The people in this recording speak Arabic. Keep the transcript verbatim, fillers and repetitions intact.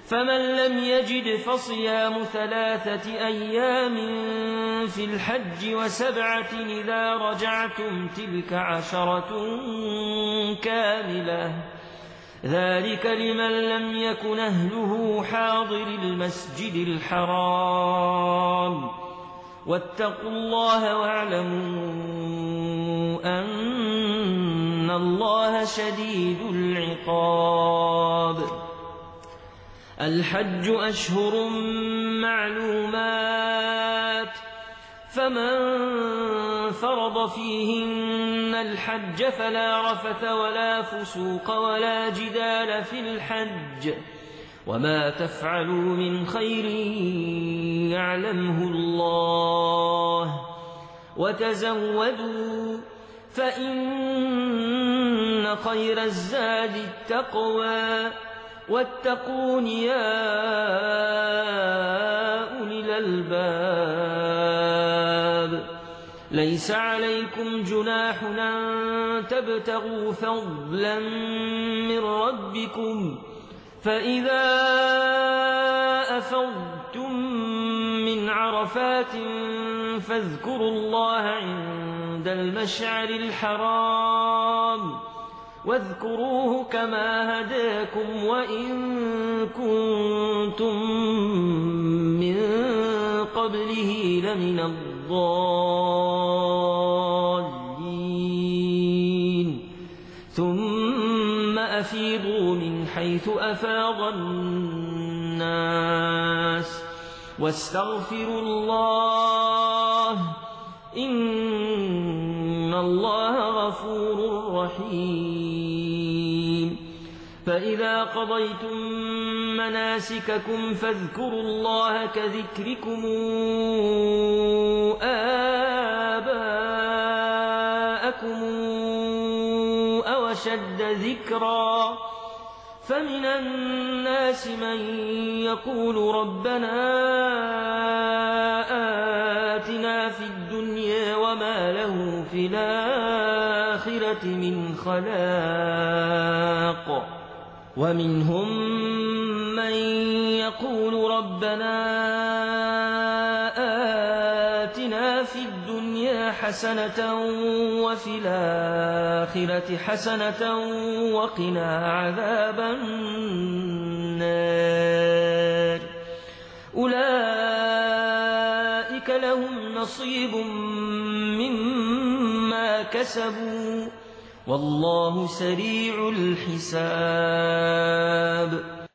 فمن لم يجد فصيام ثلاثة أيام في الحج وسبعة إذا رجعتم تلك عشرة كاملة ذلك لمن لم يكن أهله حاضر المسجد الحرام واتقوا الله واعلموا أن الله شديد العقاب. الحج أشهر معلومات فمن فرض فيهن الحج فلا رفث ولا فسوق ولا جدال في الحج وما تفعلوا من خير يعلمه الله وتزودوا فإن خير الزاد التقوى واتقون يا أولي الألباب. ليس عليكم جناح أن تبتغوا فضلا من ربكم فإذا أفضتم من عرفات فاذكروا الله عند المشعر الحرام واذكروه كما هداكم وإن كنتم من قبله لمن الضالين. ثم أفيضوا من حيث أفاض الناس واستغفروا الله إن الله غفور رحيم. فإذا قضيتم مناسككم فاذكروا الله كذكركم آباءكم أو أشد ذكرا فمن الناس من يقول ربنا آتنا في الدنيا وما له في الآخرة من خلاق ومنهم من يقول ربنا آتنا في الدنيا حسنة وفي الآخرة حسنة وقنا عذاب النار. أولئك لهم نصيب مما كسبوا والله سريع الحساب.